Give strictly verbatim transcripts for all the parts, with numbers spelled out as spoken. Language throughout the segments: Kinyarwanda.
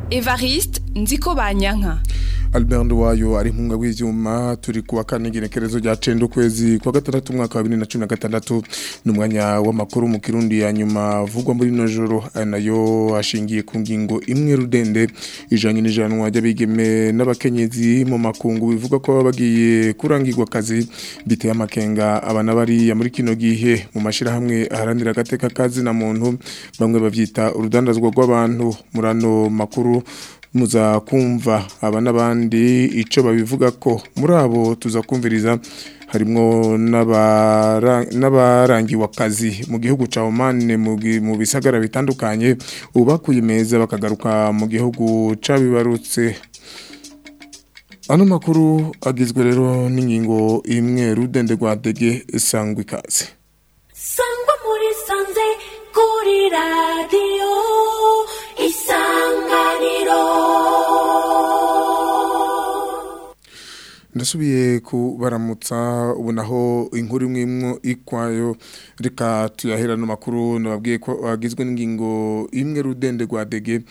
Evariste Nzikobanyanka. Albert Nduwayo ari mpunga w'ivyuma turi kuwa kane genekerezo rya cenda ukwezi kwa gatandatu umwaka wa bibiri na cumi na gatandatu n'umwanya w'amakuru mu Kirundi ya nyuma vugwa muri no joro nayo ashingiye ku ngingo imwe rudende ijanye n'ijanwa ry'abigeme n'abakenyezi mu makungu bivuga ko bagiye kurangirwa kazi biteye amakenga abana bari muri kino gihe mu mashira hamwe aharanira gateka kazi na muntu bamwe bavyita urudandazwa rw'abantu murano makuru muza kumva aba n'abandi ico babivuga ko muri abo tuza kumviriza harimo n'abarangiwe akazi mu gihugu ca Oman mu bisagara bitandukanye ubakuye meza bakagaruka mu gihugu cabibarutse. Ano makuru agizwe rero n'ingingo imwe rudende rwa dege sangwa ikaze. Sangwa muri sanze kuri radio Isanganiro. Ndasubiye kubaramutsa ubunaho inkuru imwe ikwayo reka tuyahera no makuru nababwiye ko agizwe n'ingingo imwe rudende rwa dege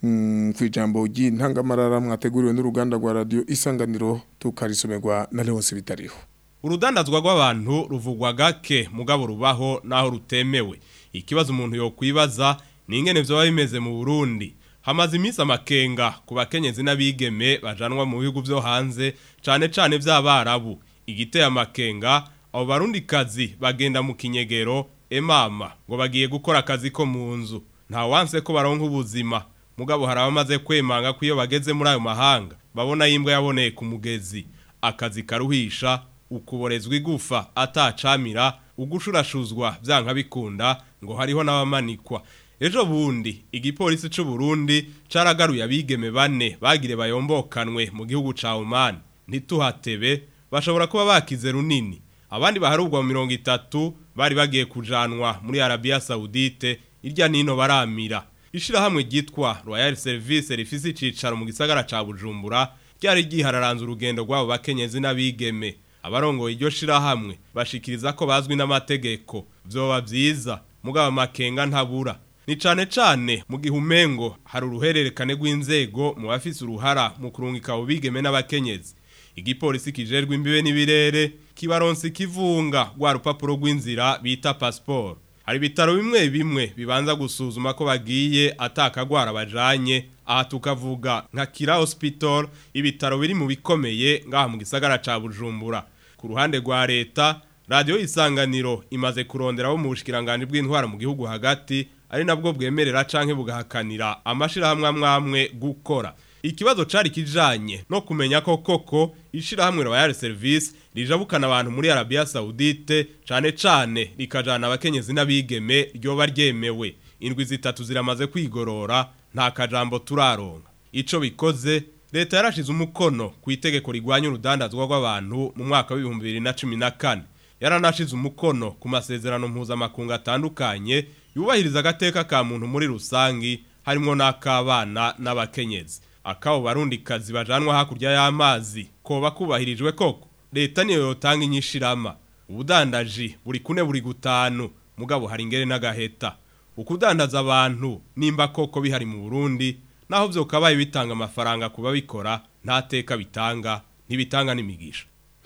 ku ijambo ry'intangamarara mwateguriwe n'uruganda rwa radio Isanganiro tukarisomerwa na Leonce Bitariho. Urudandazwa rw'abantu ruvugwa gake mugabo rubaho naho rutemewe. Ikibazo umuntu yo kwibaza ni ingene vyo bimeze mu Burundi. Hamaze imisi amakenga ku bakenyezi n'abigeme bajanwa mu bihugu vyo hanze cane cane vy'abarabu. Igiteye amakenga abo barundi kazi bagenda mu kinyegero emama ngo bagiye gukora akazi ko mu nzu. Nta wanse ko baronka ubuzima. Mugabo harabamaze kwemanga ko iyo bageze muri ayo mahanga babona yimbwa yaboneye ku mugezi. Akazi karuhisha ukuborezwa igufa atacamira ugushurashuzwa vyanka bikunda ngo hariho n'abamanikwa. Ejo bundi igipolisi c'u Burundi caragaruye abigeme bane bagire bayombokanwe mu gihugu ca Oman. Ntituhatebe bashobora kuba bakize runini. Abandi baharugwa mu mirongo itatu bari bagiye kujanwa muri Arabia Saudite irya nino baramira. Ishira hamwe gitwa Royal Service rifise icicaro mu gisagara ca Bujumbura ryari gihararanze urugendo rwabo bakenyezi n'abigeme. Abarongoye iryo shira hamwe bashikiriza ko bazwi n'amategeko vyoba vyiza mugabo makenga ntabura. Ni cane cane mu gihumengo hari uruhererekane rw'inzego mu bafise uruhara mu kurungika ubigeme n'abakenyezi. Igipolisi kijerwe imbibe n'ibirere kibaronse kivunga rwa rupapuro rw'inzira bita passport. Hari bitaro bimwe bimwe bibanza gusuzuma ko bagiye atakagwara bajanye aha tukavuga nka Kira Hospital ibitaro biri mu bikomeye ngaha mu gisagara ca Bujumbura. Ku ruhande rwa leta radio Isanganiro imaze kurondera bo mu bushikiranganje bw'intwara mu gihugu hagati ari nabwo bwemerera canke bugahakanira amashira hamwe amwe gukora. Ikibazo cari kijanye no kumenya ko koko ishira hamwe Royal Service rijabukana abantu muri Arabia Saudite cane cane rikajana abakenyezi n'abigeme ryo baryemewe. Indwi zitatu ziramaze kwigorora nta kajambo turaronka. Ico bikoze leta yarashize umukono ku itegeko rigwanya urudandazwa rw'abantu mu mwaka wa bibiri bibiri na cumi na kane. Yaranashize umukono ku masezerano mpuzamakungu atandukanye yubahiriza agateka ka muntu muri rusangi harimo n'akabana n'abakenyezi. Akabo barundi kazi bajanwa hakurya y'amazi ko bakubahirijwe koko leta niyo yotanga inyishirama. Ubudandaji buri kune buri gutanu mugabo hari ingere n'agaheta. Ukudandaza abantu nimba koko bihari mu Burundi naho vyo kabaye bitanga amafaranga kuba bikora nta teka bitanga ntibitanga n'imigisha.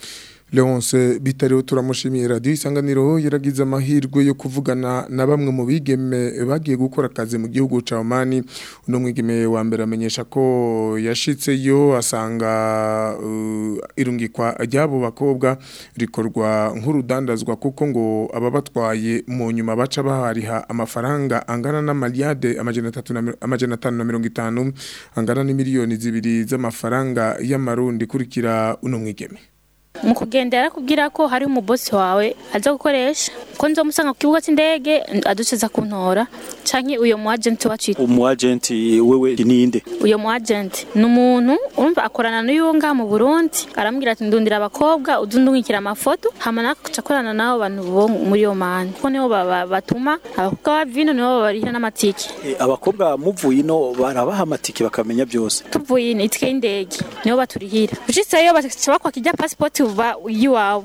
Leonce Bitariho turamushimiye radio Isanganiro yaragize amahirwe yo kuvugana na bamwe mu bigeme bagiye gukora akazi mu gihugu ca Oman. Uno mwigeme wa mbere amenyesha ko yashitseyo asanga uh, irungikwa ryabo bakobwa rikorwa nk'urudandazwa kuko ngo ababatwaye mu nyuma baca bahariha amafaranga angana na miliyade amajana atanu na mirongo itanu angana ni miliyoni zibiri z'amafaranga y'amarundi kurikira uno mwigeme. Mu kugendera kubwira ko hari umubosi wawe aza gukoresha ko nzomusanga ku kibuga cy'indege aduceza kuntora canke uyo mu agent wacu. Umu agent wewe ninde? Uyo mu agent numuntu umva akorana n'uyunga mu Burundi arambwira ati ndundira abakobwa udundungikira amafoto hama nakakorana nabo bantu bo muri yo man ko niho batuma abakobwa bavino niho barihira n'amatike. E, abakobwa muvuye ino barabaha amatike bakamenya byose. Tuvuye ino itike y'indege niho baturihira. Ushitseyo bakwa kijya passport uva yiwawe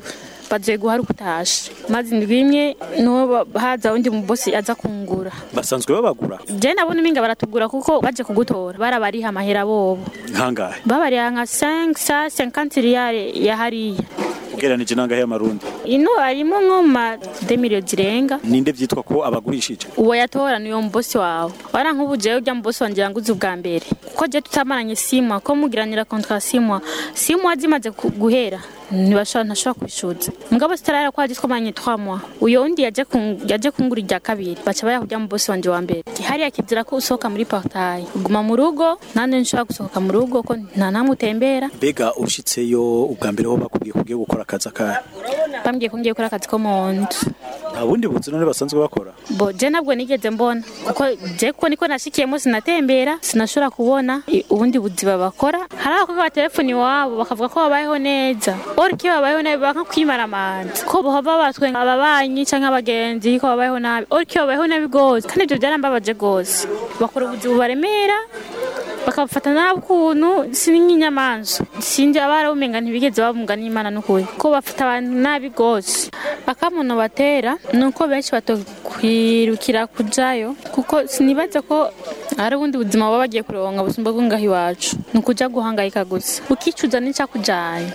bazoye guhara ukutashe maze ndwimye no haza undi mu boss aza kungura basanzwe babagura je nabona iminga baratugura kuko baje kugutora barabariha amahera bobo nkangahe babariha nka cinq cent cinquante riyale ya hariya ugereranije nangahe y'amarundi ino arimo nkoma deux millions zirenga ninde vyitwa ko abagurishije uwo yatora niyo mbosi wawe wara nk'ubuje ujya mbosi wanje yanguze ubwa mbere kuko je tutamaranye simwa ko mugiranira contrat simwa simwa zimaze guhera ntibashobora ntashobora kwishuza mugabo sitarara ko agitwa manye trois mois uyo undi yaje yaje kungura irya kabiri baca baya kujya mu bosi wanje wa mbere hari yakizira ko usohoka muri portail uguma mu rugo nande nshobora gusohoka mu rugo ko nta namutembera bega ushitseyo ubwa mbere ho bakubwiye kugiye gukora akazi akahe bambwiye ko ngiye gukora akazi ko mu nzu nta bundi buzi none basanzwe bakora bo je nabwo nigeze mbona kuko je ko niko nashikiyemo sinatembera sinashobora kubona ubundi buzi babakora hari abakobwa ba telefoni wabo bakavuga ko babayeho neza orike babayeho nabi baka kwimara amanzi ko bohava batwe ababanyi canke abagenzi ko babayeho nabi orike babayeho nabi gose kandi ibyo byarambabaje gose bakora ubuzi bubaremera bakafata nabi kuntu sininyamanzo sinje abara umenga ntibigeze babunga n'Imana n'ukuri ko bafata abantu nabi gose bakamuno batera nuko benshi batokwirukira kujayo kuko sinibaze ko ari ubundi buzima baba bagiye kuronka busumba bw'ingahi wacu nukuja guhangayika gusa ukicuza n'icya kujaye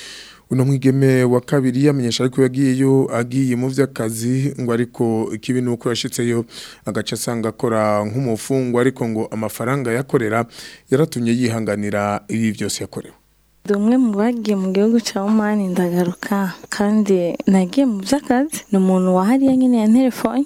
uno mwigeme wa kabiri yamenyesha ariko yagiyeyo agiye mu vy'akazi ngo ariko ikibi nuko yashitseyo agaca asanga akora nk'umufungwa ariko ngo amafaranga yakorera yaratumye yihanganira ibi byose yakorewe Dumwe mu bagiye mu gihugu ca Oman ndagaruka kandi nagiye mu vy'akazi ni umuntu wahariya nyene ya telefone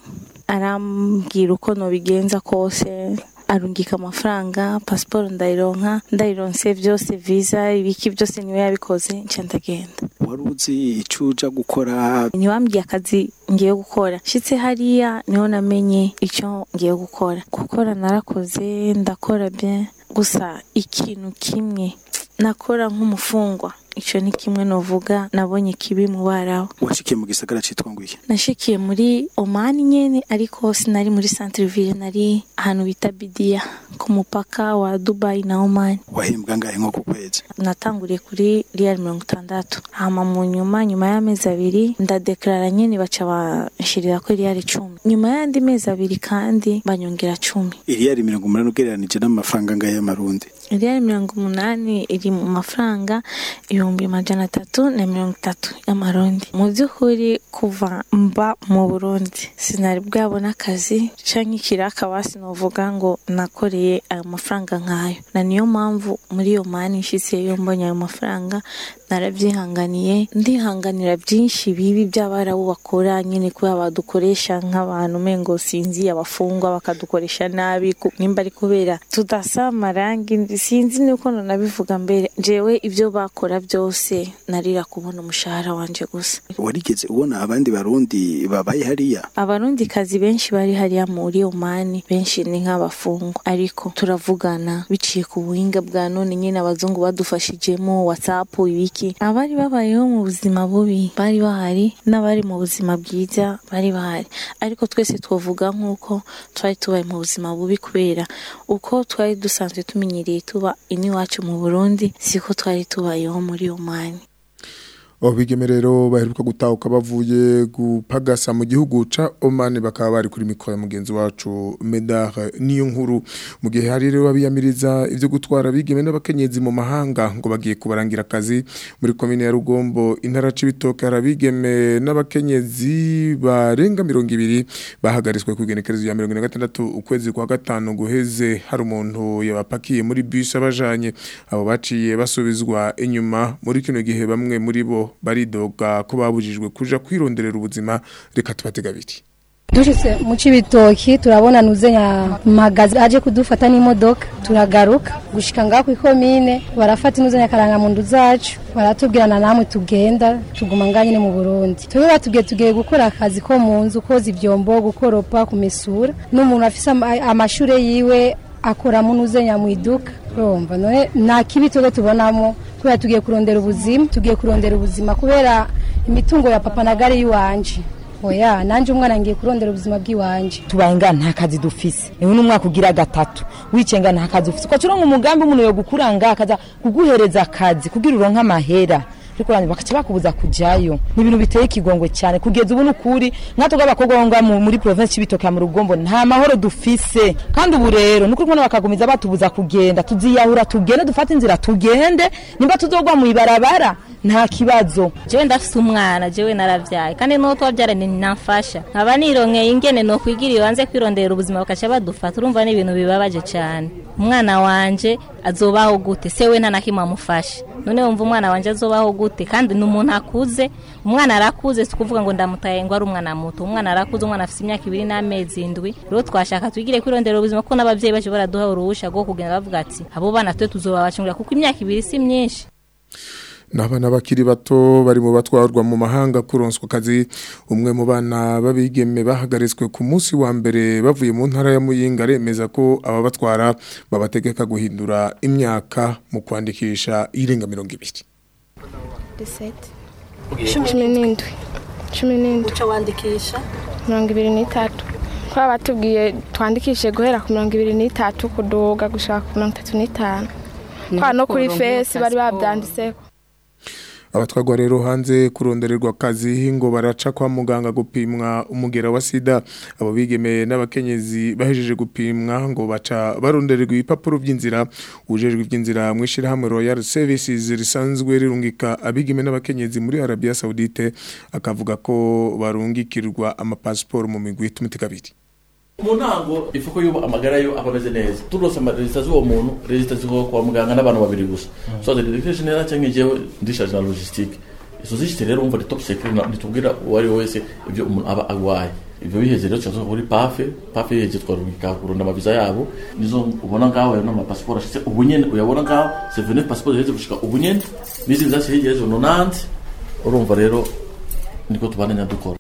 arambwira uko no bigenza kose arungika amafaranga passport ndayironka ndayironse byose visa ibiki byose niwe yabikoze nca ndagenda waruzi icuja gukora niwambwiye akazi ngiye gukora shitse hariya niho namenye icyo ngiye gukora gukora narakoze ndakora bien gusa ikintu kimwe nakora nk'umufungwa ico ni kimwe novuga nabonye kibi mu baraho washikiye mu gisagara citwa ngwiye nashikiye muri Oman nyene ariko sinari muri centre ville nari ahantu bita Bidia ku mupaka wa Dubai na Oman wahembwa ngahe nko ku kwezi natanguriye kuri riyal mirongo itandatu hama mu nyuma nyuma y'amezi abiri ndadeklara nyene baca banshirira ko riyal icumi nyuma y'andi mezi abiri kandi banyongera cumi riyal mirongo umunani ugereranije n'amafaranga ngahe y'amarundi riyal mirongo umunani iri mu mafaranga ibihumbi majana atatu na mirongo itatu y'amarundi mu by'ukuri kuva mba mu Burundi sinari bwabona akazi canke ikiraka basi novuga ngo nakoreye ayo mafaranga nkayo na niyo mpamvu muri iyo mani nshitse yo mbonye ayo mafaranga narabyihanganiye ndihanganira byinshi bibi by'abarabu bakora nyine kuba badukoresha nk'abantu mengo sinzi abafungwa bakadukoresha nabi nimba ari kubera tudasama rangi sinzi nuko nabivuga mbere jewe ibyo bakora byose narira kubona umushahara wanje gusa warigeze ubona abandi barundi babaye hariya abarundi kazi benshi bari hariya muri Oman benshi ni nk'abafungwa ariko turavugana biciye ku buhinga bwa none nyine abazungu badufashijemo WhatsApp ibiki abari babayeho mu buzima bubi bari bahari n'abari mu buzima bwiza bari bahari ariko twese twovuga nk'uko twari tubaye mu buzima bubi kubera uko twari dusanzwe tumenyereye tuba ini wacu mu Burundi siko twari tubayeho muri Oman Obigemerero baheruka gutahuka bavuye gupagasa mu gihugu ca Oman bakaba bari kuri mikoro ya mugenzi wacu Medar niyo nkuru mu gihe hari rero babiyamiriza ivyo gutwara bigeme n'abakenyezi mu mahanga ngo bagiye kubarangira akazi muri komine ya Rugombo intara c'ibitoke harabigeme n'abakenyezi barenga mirongo ibiri bahagariswe ku genekerezo ya mirongo ine na gatandatu ukwezi kwa gatanu guheze hari umuntu yabapakiye muri bus abajanye abo baciye basubizwa inyuma muri kino gihe bamwe muri bo baridoga ko babujijwe kuja kwironderera ubuzima reka tubatega biti dushitse mu cibitoki turabona nuzenya magazi aje kudufata n'imodoka turagaruka gushika ngaho ku ikomine barafata nuzenya karanga mundu zacu baratubwirana namwe tugenda tuguma nganye mu Burundi tube batubwiye tugiye gukora akazi ko mu nzu koza ivyombo gukoropa kumesura n'umuntu afise amashure yiwe akora mu nuzenya mu iduka urumva none nta kibitoke tubonamo kubera tugiye kurondera ubuzima tugiye kurondera ubuzima kubera imitungo ya papa na gari yiwanje oya nanje umwana ngiye kurondera ubuzima bw'iwanje tubayenga nta kazi dufise ewe n'umwaka ugira gatatu wicenga nta kazi ufise ko turonka umugambi umuntu yo gukuranga akaza kuguhereza akazi kugira uronka amahera ariko randi bakaca bakubuza kujayo ni ibintu biteye ikigongo cyane kugeza ubu n'ukuri nkato gabakobwa ngo muri province y'ibitoke mu rugombo nta mahoro dufise kandi ubu rero nuko kubona bakagumiza batubuza kugenda tuziyahura tugende dufata inzira tugende nimba tuzogwa mu ibarabara nta kibazo jewe ndafise umwana jewe naravyaye kandi no twabyara ni namfasha nkaba nironkeye ingene no kwigiriye wanze kwirondera ubuzima bakaca badufata urumva ni ibintu bibabaje cyane umwana wanje azobaho gute sewe nta nakimwe amufasha none wumva umwana wanje azobaho gute kandi n'umuntu akuze umwana arakuze tukuvuga ngo ndamutaye ngo ari umwana muto umwana arakuze umwana afite imyaka ibiri n'amezi indwi rero twashaka twigire kwirondera ubuzima ko n'abavyeyi baje baraduha uruhusha rwo kugenda bavuga ati abo bana twe tuzobabacungura kuko imyaka ibiri si myinshi Nabana bakiri bato bari mu batwarwa mu mahanga kuronswa kazi umwe mu bana babigeme bahagarizwe ku munsi wa mbere bavuye mu ntara ya Muyinga remeza ko aba batwara babategeka guhindura imyaka mu kwandikisha irenga mirongo ibiri cumi n'indwi cumi n'indwi cyo wandikisha mirongo ibiri n'itatu kwa batubwiye twandikishe guhera ku mirongo ibiri n'itatu kuduga gushaka ku mirongo itatu n'itanu kwa no kuri face bari babyanditse abatwagwa rero hanze kurondererwa kazi ngo baraca kwa muganga gupimwa umugera wa sida abo bigemeye n'abakenyezi bahejeje gupimwa ngo baca barondererwa ibipapuro by'inzira ujejwe iby'inzira mwishira hamwe Royal Services risanzwe rirungika abigeme n'abakenyezi muri Arabia Saudite akavuga ko barungikirwa amapassport mu migwi tumutikabiri Munango ifuko yubo amagara yo abameze neza turose amarezita z'uwo muntu rezita z'uwo kwa muganga n'abantu babiri gusa so the education era cyangwa jewe ndishaje na logistique izo zishite rero umva top secret nditubwira wari wese ibyo umuntu aba agwaye ibyo biheze rero cyazo kuri pafe pafe yeje twarungika kurunda amabiza yabo nizo ubona ngaho yo n'ama passport ashitse ubunyene uyabona ngaho c'est venu passport yeje gushika ubunyene bizi byase yeje no nanti urumva rero niko tubananya dukora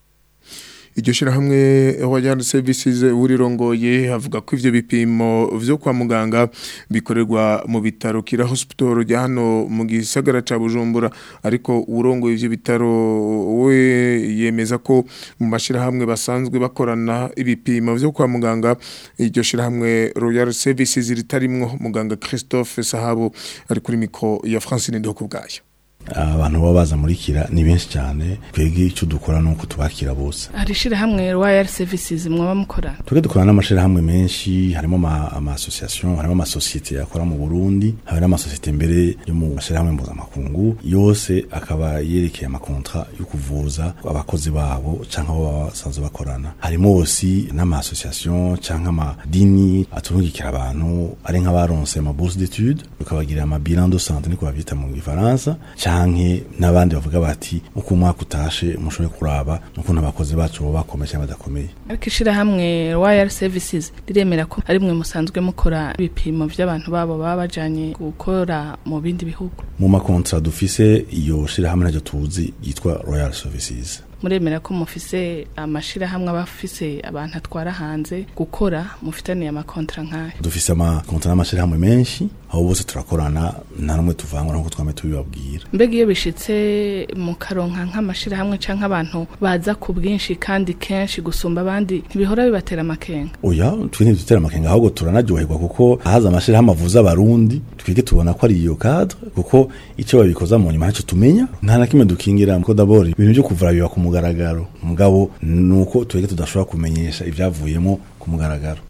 Iryo shirahamwe Royal Services urirongoye havuga ko ivyo bipimo vyo kwa muganga bikorerwa mu bitaro Kira Hospital rya hano mu gisagara ca Bujumbura ariko urongoye ivyo bitaro we yemeza ko mu mashirahamwe basanzwe bakorana ibipimo vyo kwa muganga iryo shirahamwe Royal Services ritarimwo muganga Christophe Sahabo ari kuri mikro ya Francine Ndokubwayo abantu baba baza muri Kira ni benshi cyane twege icyo dukora nuko tubakira bose arishira hamwe Royal Services mwaba mukora twege dukorana n'amashira hamwe menshi harimo ama, ama association harimo ama societe yakora mu Burundi hari ama societe mbere yo mu mashira hamwe mpuza makungu yose akaba yerekeye ama contrat yo kuvuza abakozi babo canka abo basanzwe bakorana harimo aussi n'ama association canka ama dini aturungikira abantu ari nk'abaronse ama bourse d'études ukabagira ama bilan de santé niko bavyita mu Faransa canke nabandi bavuga bati uko umwaka utashe mushobe kuraba nuko nabakozi bacu bo bakomeye badakomeye ariko ishira hamwe Royal Services riremera ko ari mwe musanzwe mukora ibipimo by'abantu babo baba bajanye gukora mu bindi bihugu mu makontra dufise iyo shira hamwe najo tuzi yitwa Royal Services muremera ko mufise amashira hamwe abafise abantu atwara hanze gukora mufitaniye amakontra nkayo dufise amakontra n'amashira hamwe menshi aho bose turakorana nta numwe tuvangwa nko twame tubibabwira mbega iyo bishitse mu karonka nk'amashira hamwe canke abantu baza ku bwinshi kandi kenshi gusumba abandi ntibihora bibatera amakenga oya twine dutera amakenga ahubwo turanaryoherwa kuko ahaza amashira hamwe avuza abarundi twige tubona ko ari iyo cadre kuko icyo babikoza mu nyuma hacu tumenya nta nakimwe dukingira ko d'abord ibintu byo kuvura biba ku mugaragaro mugabo nuko twege tudashobora kumenyesha ivyavuyemo ku mugaragaro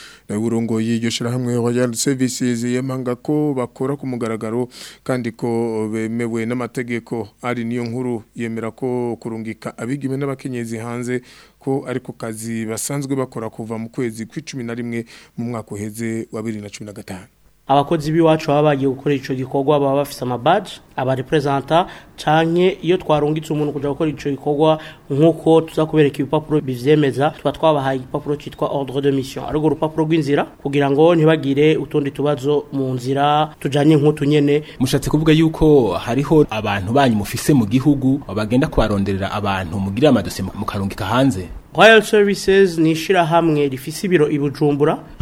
urongo y'iryo shirahamwe Royal Services yemanga ko bakora ku mugaragaro kandi ko bemewe n'amategeko ari niyo nkuru yemera ko kurungika abigime n'abakenyezi hanze ko ariko kazi basanzwe bakora kuva mu kwezi kw'icumi na rimwe mu mwaka uheze wa bibiri na cumi na gatanu abakozi biwacu baba bagiye gukora ico gikorwa baba bafise ama badge aba representa canke iyo twarungitse umuntu kuja gukora ico gikorwa nkuko tuza kubereka ibipapuro bivyemeza twa twabahaye igipapuro citwa ordre de mission ariko urupapuro rw'inzira kugira ngo ntibagire utundi tubazo mu nzira tujanye nk'utu nyene mushatse kuvuga yuko hariho abantu banyu mufise mu gihugu bagenda kubaronderera abantu mugira amadose mukarungika hanze Royal Services ni shira hamwe rifise ibiro i Bujumbura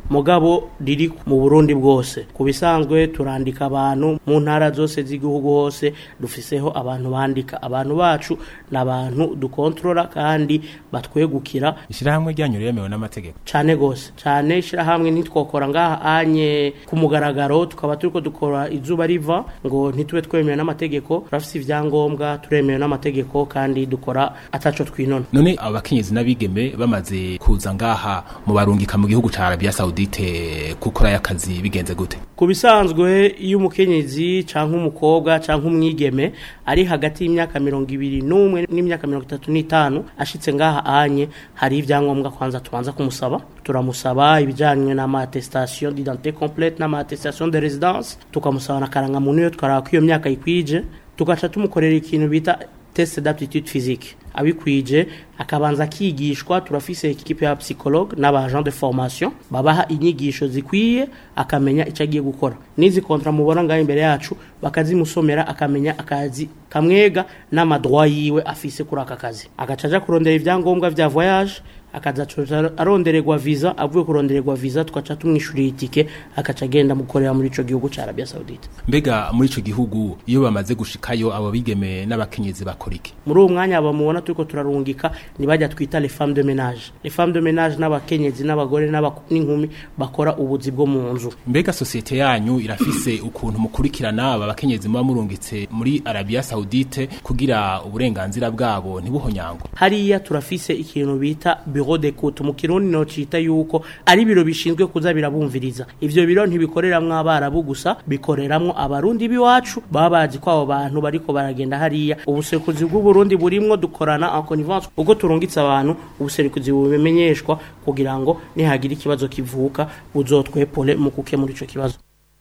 mugabo riri mu Burundi bwose kubisanzwe turandika abantu mu ntara zose z'igihugu hose dufiseho abantu bandika abantu bacu nabantu dukontrola kandi batwegukira ishirahamwe ryanyu remewe n'amategeko cyane gose cyane ishirahamwe nitwokora ngaha anye ku mugaragaro tukaba turiko dukora izuba riva ngo ntitube twemewe n'amategeko turafise ivyangombwa turemewe n'amategeko kandi dukora ataco twinona none abakenyezi n'abigeme bamaze kuza ngaha mu barungika mu gihugu ca Arabia Saudite gukora y'akazi bigenze gute kubisanzwe iyo umukenyezi canke umukobwa canke umwigeme ari hagati y'imyaka mirongo ibiri n'umwe n'imyaka mirongo itatu n'itanu ashitse ngaha anye hari ivyangombwa kwanza tubanza kumusaba turamusaba ibijanye na attestation d'identité complète na attestation de résidence tukamusaba na karanga muntu yo twarako iyo myaka ikwije tugaca tumukorera ikintu bita test d'aptitude physique abikwije akabanza kigishwa turafise equipe ya psychologue n'abagent de formation babaha inyigisho zikwiye akamenya icyo agiye gukora nizi kontra mubona ngaho imbere yacu bakazimusomera akamenya akazi kamwega n'amadroit yiwe afise kuri aka kazi agacaja kurondera ivyangombwa vya voyage akaza arondererwa visa avuye kurondererwa visa tukaca tumwishurira itike akaca agenda mukorera muri ico gihugu ca Arabia Saudite mbega muri ico gihugu iyo bamaze gushikayo abo bigeme n'abakenyezi bakoriki muri uwo mwanya abamubona turiko turarungika nibajya twita les femmes de ménage les femmes de ménage n'abakenyezi n'abagore n'inkumi bakora ubuzi bwo mu nzu mbega societe yanyu irafise ukuntu mukurikirana aba bakenyezi muba murungitse muri Arabia Saudite kugira uburenganzira bwabo ntibuhonyango hariya turafise ikintu bita bureau d'écoute mu kirundi no cita yuko ari biro bishinzwe kuza birabumviriza ivyo biro ntibikoreramwe abarabu gusa bikoreramwe abarundi biwacu baba bazi ko abo bantu bariko baragenda hariya ubusekuzi bw'u Burundi burimwo dukorana en connivence uko turungitse abantu ubusekuzi bubimenyeshwa kugira ngo nihagira ikibazo kivuka buzotwepole mu kukemura ico kibazo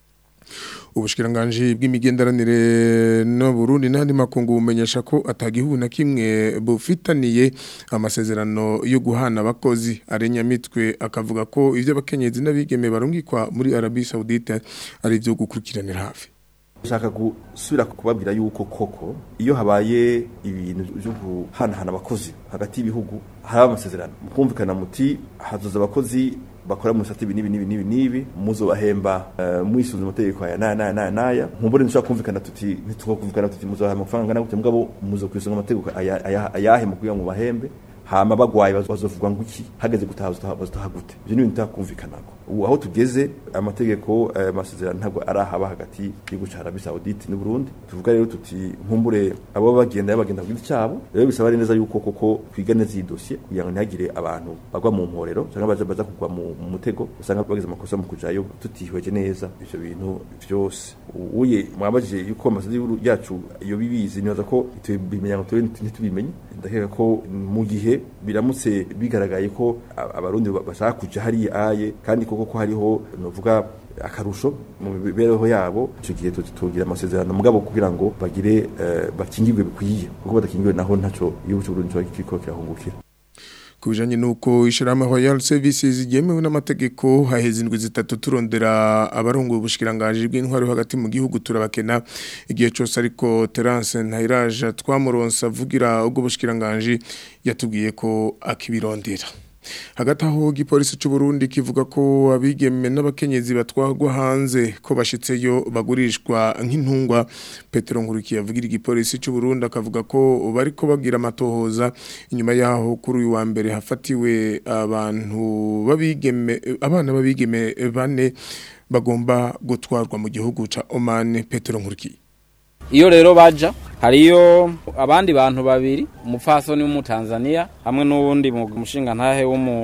Ubushikiranganji bw'imigenderanire no Burundi n'andi makungu bumenyesha ko atagihugu na kimwe bufitaniye amasezerano yo guhana abakozi arenya mitwe akavuga ko ivyo abakenyezi n'abigeme barungikwa muri Arabia Saudite ari byo gukurikiranira hafi Shaka gusubira kubabwira yuko koko iyo habaye ibintu byo guhanahana abakozi hagati y'ibihugu hari amasezerano mukumvikana muti hazoza abakozi bakora mu sati binibi nibi nibi nibi muzo bahemba uh, mwisuza amategeko ya na na na naya nkumbure nshaka kumvikana tuti nitukumvikana tuti muzo amafaranga na gute mugabo muzo kwisunga amategeko ayahe mu kugira ngo bahembe hama bagwaye bazovugwa nguki hageze gutaha bazotahagute ibyo ni bintu takumvikanako ubu aho tugeze amategeko amasezerano ntabwo arahaba hagati y'Igihugu ca Arabia Saudite n'u Burundi tuvuga rero tuti nkumbure abo bagenda bagenda ku giti cyabo rero bisaba neza yuko koko kwiga neza iyi dossier kugira ngo ntihagire abantu bagwa mu mporero cyangwa baje baza kugwa mu mutego usanga bagize amakosa mu kujayo tutihweje neza ivyo bintu vyose uye mwabajije yuko amasezerano yacu iyo bibizi nibaza ko tubimenya ngo ntitubimenye ndakeka ko mu gihe biramutse bigaragaye ko abarundi bashaka kuja hari aye kandi koko ko hariho novuga akarusho mu bibereho yabo cyo gihe tugira amasezerano mugabo kugira ngo bagire uh, bakingirwe bikwiye kuko badakingirwe naho ntaco iyo cy'uburundi cyo kiko kirahungukira kubijanye nuko ishirama Royal Services yemewe n'amategeko hahezindwe zitatu turondera abarongo ubushikiranganje bw'intwaro hagati mu gihugu turabakena igihe cyose ariko Terence Ntayiraje twamuronsa avugira ubwo bushikiranganje yatubwiye ko akibirondera hagati aho igipolisi cy'u Burundi kivuga ko abigeme n'abakenyezi batwagwa hanze ko bashitseyo bagurishwa nk'intungwa Petero Nkurukiye avugira igipolisi cy'u Burundi akavuga ko bariko bagira amatohoza inyuma yaho kuri uyu wa mbere hafatiwe abantu babigeme abana babigeme bane bagomba gutwarwa mu gihugu ca Oman Petero Nkurukiye iyo rero baja hariyo abandi bantu babiri umupfasoni w'umutanzania hamwe n'uwundi mushinga ntahe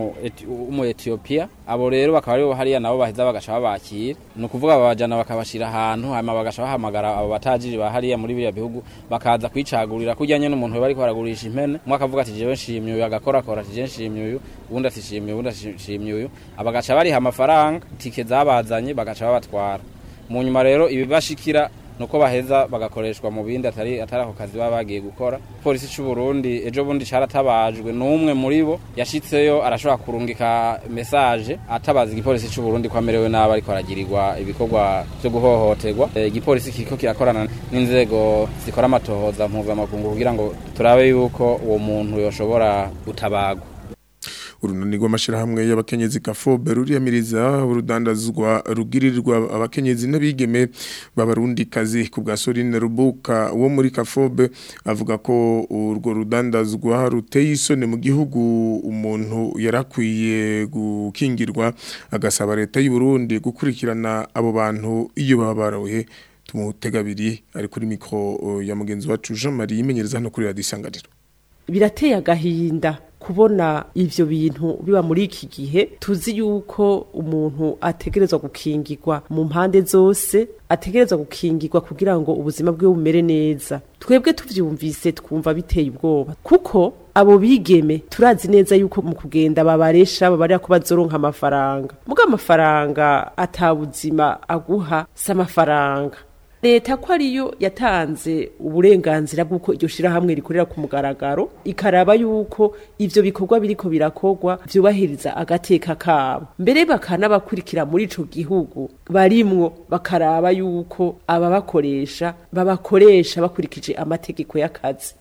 w'umu Ethiopia abo rero bakaba aribo hariya nabo baheza bagaca babakira no kuvuga babajana bakabashira ahantu hama bagaca bahamagara abo batajiri bahariya muri biriya bihugu bakaza kwicagurira kujyanye n'umuntu bari kwaragurisha impene mwaka avuga ati jewe nshimye uyu agakora kora ati je nshimye uyu ubundi ati nshimye ubundi nshimye uyu abagaca bari amafaranga tike zabazanye bagaca babatwara mu nyuma rero ibibashikira nuko baheza bagakoreshwa mu bindi atari atarako kazi baba bagiye gukora polisi cy'u Burundi ejo bundi caratabajwe numwe muri bo yashitseyo arashobora kurungika message atabaza igipolisi cy'u Burundi ko amerewe naba ariko aragirirwa ibikorwa byo guhohoterwa igipolisi kiriko kirakorana n'inzego zikora amatohoza mpuzamakungu kugira ngo turabe yuko uwo muntu yoshobora gutabagwa urunani rw'amashirahamwe y'abakenyezi Kafobe ruriyamiriza urudandazwa rugirirwa abakenyezi n'abigeme b'abarundi kazi ku bwa Soline Rubuka wo muri Kafobe avuga ko urwo rudandazwa ruteye isoni mu gihugu umuntu yarakwiye gukingirwa agasaba leta y'u Burundi gukurikirana abo bantu iyo baba barohe tumutegabiri ari kuri mikro ya mugenzi wacu Jean Marie imenyereza hano kuri Radio Isanganiro. Birateye agahinda kubona ivyo bintu biba muri iki gihe tuzi yuko umuntu ategerezwa gukingirwa mu mpande zose ategerezwa gukingirwa kugira ngo ubuzima bwe bumere neza. Twebwe tuvyumvise twumva biteye ubwoba kuko abo bigeme turazi neza yuko mu kugenda babaresha babarira ko bazoronka amafaranga muga amafaranga atabuzima aguha s'amafaranga. Leta ko ariyo yatanze uburenganzira bw'uko iryo shira hamwe rikorera ku mugaragaro ikaraba yuko ivyo bikorwa biriko birakogwa vyubahiriza agateka kabo mbere bakana bakurikira muri ico gihugu barimwo bakaraba yuko aba bakoresha babakoresha bakurikije amategeko y'akazi.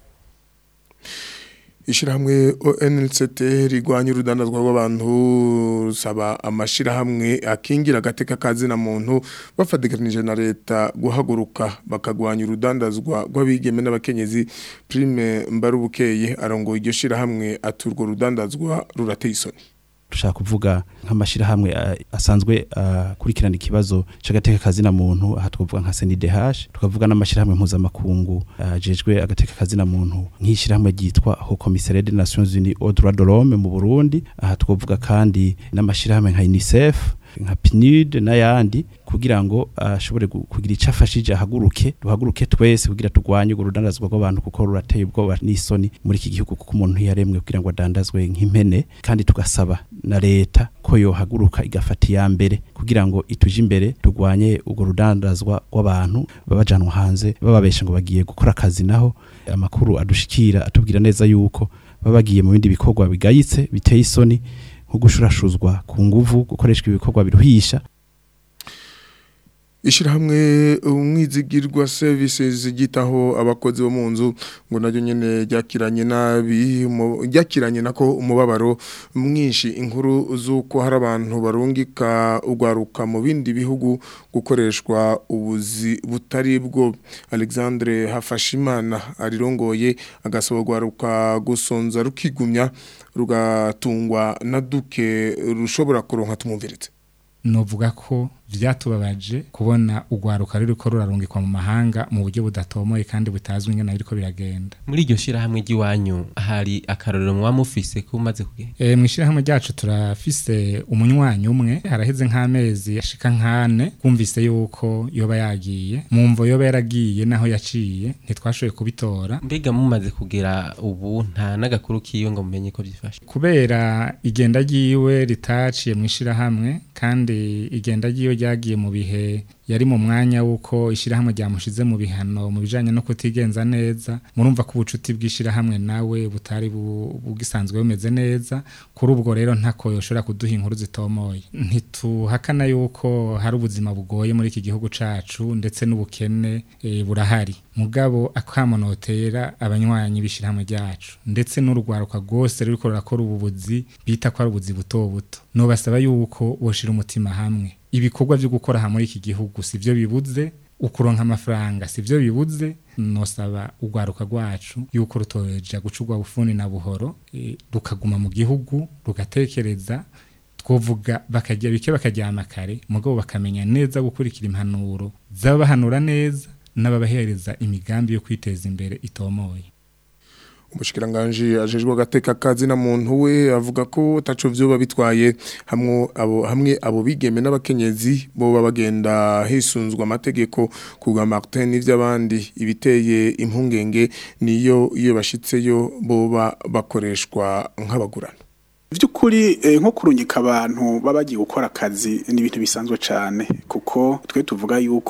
Ishirahamwe O N L C T rigwanya urudandazwa rw'abantu rusaba amashirahamwe akingira agateka kazi na muntu bafadikanije na leta guhaguruka bakagwanya urudandazwa rw'abigeme n'abakenyezi. Prime Mbarubukeye arongoye iryo shirahamwe aturwo rudandazwa rurateye isoni. Dushaka kuvuga nk'amashirahamwe asanzwe akurikirana ikibazo c'agateka kazi na muntu aha twavuga nka C N D H tukavuga n'amashirahamwe mpuzamakungu ajejwe agateka kazi na muntu nk'ishirahamwe ryitwa Haut Commissariat des Nations Unies aux droits de l'homme mu Burundi aha twavuga kandi n'amashirahamwe nka UNICEF nka P N U D n'ayandi kugira ngo ashobore uh, kugira icafashije ahaguruke duhaguruke twese kugira tugwanye urudandazwa rw'abantu kuko rurateye ubwoba n'isoni muri iki gihugu kuko umuntu yaremwe kugira ngo adandazwe nk'impene kandi tugasaba na leta ko yo haguruka igafata ya mbere kugira ngo ituje imbere tugwanye urwo rudandazwa rw'abantu babajanwa hanze bababesha ngo bagiye gukora akazi naho amakuru adushikira atubwira neza yuko babagiye mu bindi bikorwa bigayitse biteye isoni nko gushurashuzwa ku nguvu gukoreshwa ibikorwa biruhisha. Ishirahamwe umwizigirwa services gitaho abakozi bo mu nzu ngo naryo nyene ryakiranye nabi ryakiranye nako umubabaro mwinshi inkuru zuko hari abantu barungika ugwaruka mu bindi bihugu gukoreshwa ubuzi butari bwo. Alexandre Hafashimana arirongoye agasaba ugwaruka gusonza rukigumya rugatungwa na duke rushobora kuronka tumumviritse. Novuga ko vyatubabaje kubona ugwaruka ruriko rurarungikwa mu mahanga mu buryo budatomoye kandi butazwi ingene biriko biragenda. Muri iryo shirahamwe ry'iwanyu hari akarorero mwamufise ko umaze kugenda? Eh mu shirahamwe ryacu turafise umunywanyi umwe haraheze nk'amezi ashika nkane kumvise yuko yoba yagiye mu mvo yoba yaragiye naho yaciye ntitwashoboye kubitora. Mbega mumaze kugera ubu nta nagakuru kiyo ngo mumenye ko byifashe? Kubera igenda ryiwe ritaciye mu shirahamwe kandi igenda ryiwe yagiye mu bihe yari mu mwanya wuko ishirahamwe ryamushize mu bihano mu bijanye no kutigenza neza murumva ko ubucuti bw'ishirahamwe nawe butari bugisanzwe bumeze neza kuri ubwo rero ntako yoshora kuduha inkuru zitomoye. Ntituhakana yuko hari ubuzima bugoye muri iki gihugu cacu ndetse n'ubukene e, burahari mugabo akamonotera abanywanyi b'ishirahamwe ryacu ndetse n'urugwaruka rwose ruriko rurakora ububuzi bita ko ari ubuzi buto buto no basaba yuko boshira umutima hamwe. Ibikorwa byo gukora ha muri iki gihugu sivyo bibuze ukuronka amafaranga sivyo bibuze nosaba ugwaruka rwacu yuko rutoja gucugwa bufuni na buhoro e, rukaguma mu gihugu rugatekereza twovuga bakajya bike bakajyana kare mugabo bakamenya neza gukurikira impanuro zabahanura neza n'ababahereza imigambi yo kwiteza imbere itomoye. Umushikiranganje ajejwe agateka kazi na muntu we avuga ko taco vyoba bitwaye hamwe abo hamwe abo bigeme n'abakenyezi bo babagenda hisunzwa amategeko kuga Martin n'ivy'abandi ibiteye impungenge niyo iyo bashitseyo boba bakoreshwa nk'abagurana. Vyukuri eh, nko kurungika abantu babagiye gukora akazi ni ibintu bisanzwe cyane kuko twe tuvuga yuko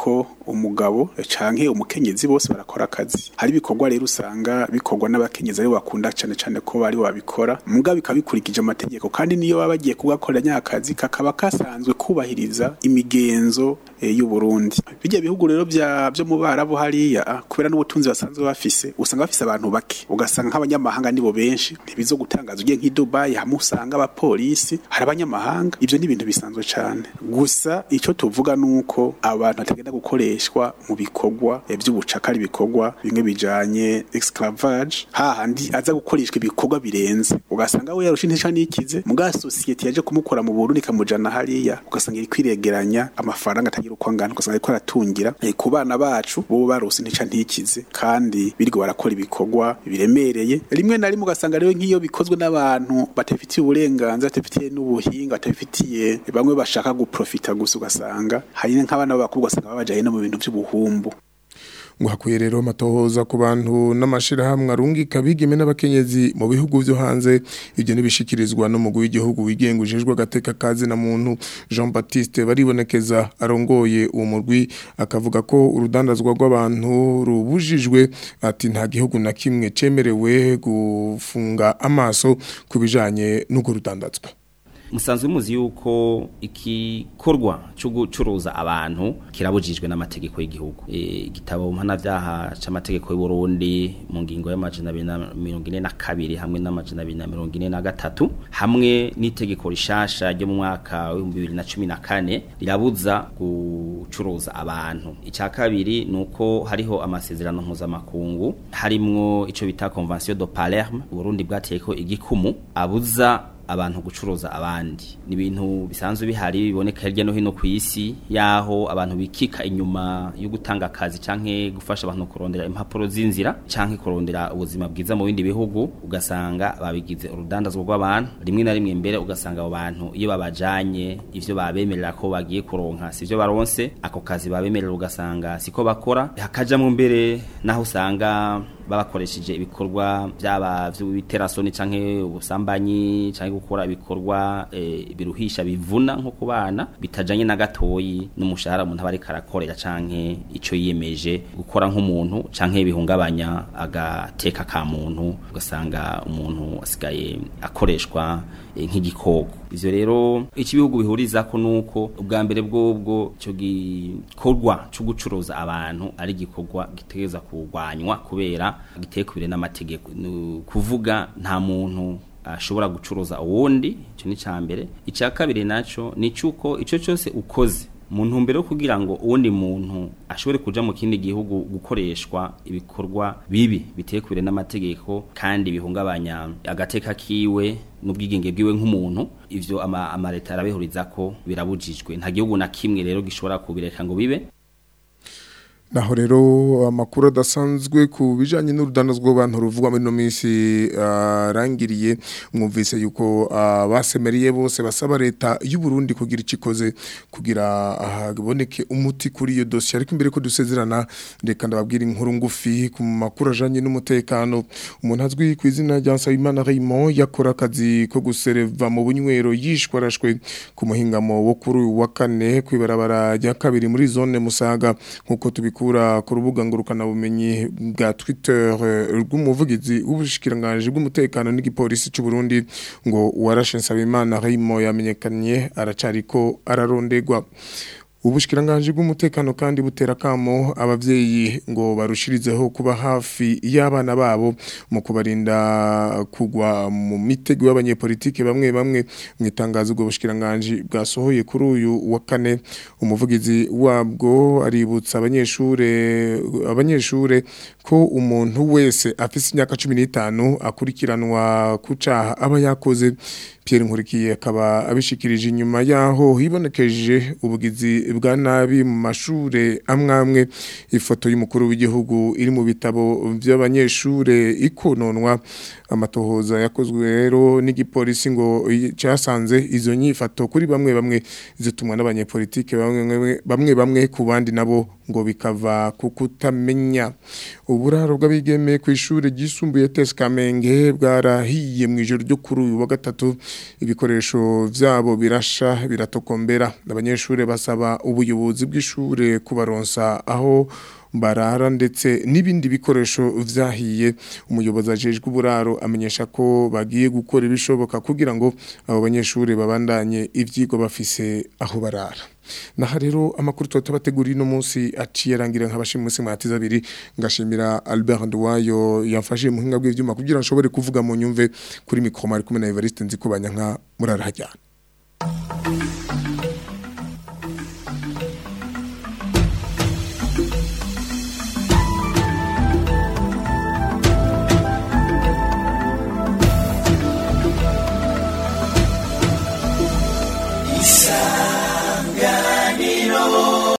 umugabo canke umukenyezi bose barakora akazi hari ibikorwa rero usanga bikorwa n'abakenyezi ari bakunda cyane cyane ko bari babikora muga bikabikurikije amategeko kandi niyo baba bagiye kugakorera nyakazi kakaba kasanzwe kubahiriza imigenzo e, y'u Burundi bijya bihugu rero bya byo mu Barabu hariya kubera n'ubutunzi basanzwe bafise usanga bafise abantu bake ugasanga nk'abanyamahanga nibo benshi ntibizo gutangaza ugiye nk'i Dubai hamwe usanga abapolisi hari abanyamahanga ivyo ni ibintu bisanzwe cyane gusa ico tuvuga nuko abantu batagenda gukoreshwa mu bikorwa by'ubucakari bikorwa bimwe bijanye esclavage hahandi aza gukoreshwa ibikorwa birenze ugasanga we yarusha intesha nikize muga society yaje kumukora mu Burundi kamujana hariya ugasanga iri kwiregeranya amafaranga atagira uko angana ugasanga ariko aratungira e, ku bana bacu bo barose intesha ntikize kandi birgo barakora ibikorwa biremereye rimwe na rimwe ugasanga rero nk'iyo bikozwe n'abantu batafitiye uburenganzira batafitiye n'ubuhinga batafitiye bamwe bashaka guprofita gusa ugasanga hari nk'abana b'abakobwa ugasanga babajaye no mu bintu by'ubuhumbu ngo hakuye rero amatohoza ku bantu n'amashirahamwe arungika bigeme n'abakenyezi mu bihugu byo hanze ibyo nibishikirizwa no mugwi w'igihugu wigengujejwe agateka kazi na muntu Jean Baptiste baribonekeza arongoye uwo murwi akavuga ko urudandazwa rw'abantu rubujijwe ati nta gihugu na kimwe cemerewe gufunga amaso kubijanye n'uko rudandazwa musanzwe muzi yuko ikikorwa cyo gucuruza abantu kirabujijwe n'amategeko y'igihugu igitabo mpana vyaha c'amategeko y'u Burundi mu ngingo y'amajana abiri na mirongo ine na kabiri hamwe n'amajana abiri na mirongo ine na gatatu hamwe n'itegeko rishasha ryo mu mwaka wa bibiri na cumi na kane rirabuza gucuruza abantu icya kabiri nuko hariho amasezerano mpuzamakungu harimwo ico bita Convention de Palerme Burundi bwateyeko igikumu abuza abantu gucuruza abandi ni ibintu bisanzwe bihari biboneka hirya no hino ku isi yaho abantu bikika inyuma yo gutanga akazi canke gufasha abantu kurondera impapuro z'inzira canke kurondera ubuzima bwiza mu bindi bihugu ugasanga babigize urudandazwa rw'abantu rimwe na rimwe mbere ugasanga abo bantu iyo babajanye ivyo babemerera ko bagiye kuronka sivyo baronse ako kazi babemerera ugasanga siko bakora hakajamwe mbere naho usanga babakoresheje ibikorwa byaba by'iterasoni canke ubusambanyi canke gukora ibikorwa e, biruhisha bivuna nko kubana bitajanye na gatoyi n'umushahara umuntu abari karakorera canke ico yiyemeje gukora nk'umuntu canke bihungabanya agateka ka muntu ugasanga umuntu asigaye akoreshwa e, nk'igikoko ivyo rero ikibihugu bihuriza ko nuko ubwa mbere bwobwo cyo gikorwa cyo gucuruza abantu ari gikorwa gitegeza kugwanywa kubera gitekubire n'amategeko kuvuga nta muntu ashobora gucuruza uwundi cyo ni cyambere icya kabiri naco ni cyuko ico cyose ukoze mu ntumbero yo kugira ngo uwundi muntu ashobore kuja mu kindi gihugu gukoreshwa ibikorwa bibi bitekubire n'amategeko kandi bihungabanya agateka kiwe n'ubwigenge bwiwe nk'umuntu ivyo ama, ama leta arabihuriza ko birabujijwe nta gihugu na kimwe rero gishobora kubireka ngo bibe naho rero amakuru adasanzwe ku bijanye n'urudandazwa rw'abantu ruvugwa muri no minsi arangiriye uh, mwumvise yuko abasemeriye uh, bose basaba leta y'u Burundi kugira ikikoze kugira haboneke uh, umuti kuri iyo dossier ariko imbere ko dusezerana reka ndababwira inkuru ngufi ku makuru ajanye n'umutekano umuntu azwi ku izina rya Nsabimana Raymond yakora akazi ko gusereva mu bunywero yishwarashwe ku muhingamo wo kuri wa kane kwibarabara rya kabiri muri zone Musaga nkuko tubikora kura ku rubuga ngurukana bumenyi bwa Twitter rw'umuvugizi w'ubushikiranganje bw'umutekano n'igipolisi cy'u Burundi ngo warashe Nsabimana Raymond yamenyekanye aracariko ararondegwa ubushikiranganje bw'umutekano kandi butera kamo abavyeyi ngo barushirizeho kuba hafi y'abana babo mu kubarinda kugwa mu mitego y'abanyepolitike bamwe bamwe mwitangazo bwo bushikiranganje bwasohoye kuri uyu wa kane umuvugizi wabwo aributsa abanyeshure abanyeshure ko umuntu wese afise imyaka cumi n'itanu akurikiranwa kucaha aba yakoze Pierre Nkurikiye akaba abishikirije inyuma yaho hibonekeje ubugizi bwa nabi mu mashure amwamwe ifoto y'umukuru w'igihugu iri mu bitabo by'abanyeshure ikononwa amatohoza yakozwe rero n'igipolisi ngo cyasanze izo nyifato kuri bamwe bamwe zitumwa n'abanyepolitike bamwe bamwe bamwe ku bandi nabo ngo bikava ku kutamenya uburaro bw'abigeme ku ishure ryisumbuye T S Kamenge bwarahiye mu ijoro ryo kuri uyu wa gatatu ibikoresho vyabo birasha biratokombera abanyeshure basaba ubuyobozi bw'ishure kubaronsa aho barara ndetse n'ibindi bikoresho vyahiye umuyobozi ajejwe uburaro amenyesha ko bagiye gukora ibishoboka kugira ngo abo banyeshure babandanye ivyigo bafise aho barara naha rero amakuru tutabateguriye no munsi aciye rangira nk'abashimwe mwese mwatiza abiri ngashimira Albert Ndwayo yafashe mu hinga bw'ivyuma kugira nshobore kuvuga mu nyumve kuri mikro mari kumwe na Evariste Nzikubanya nka murarahajyana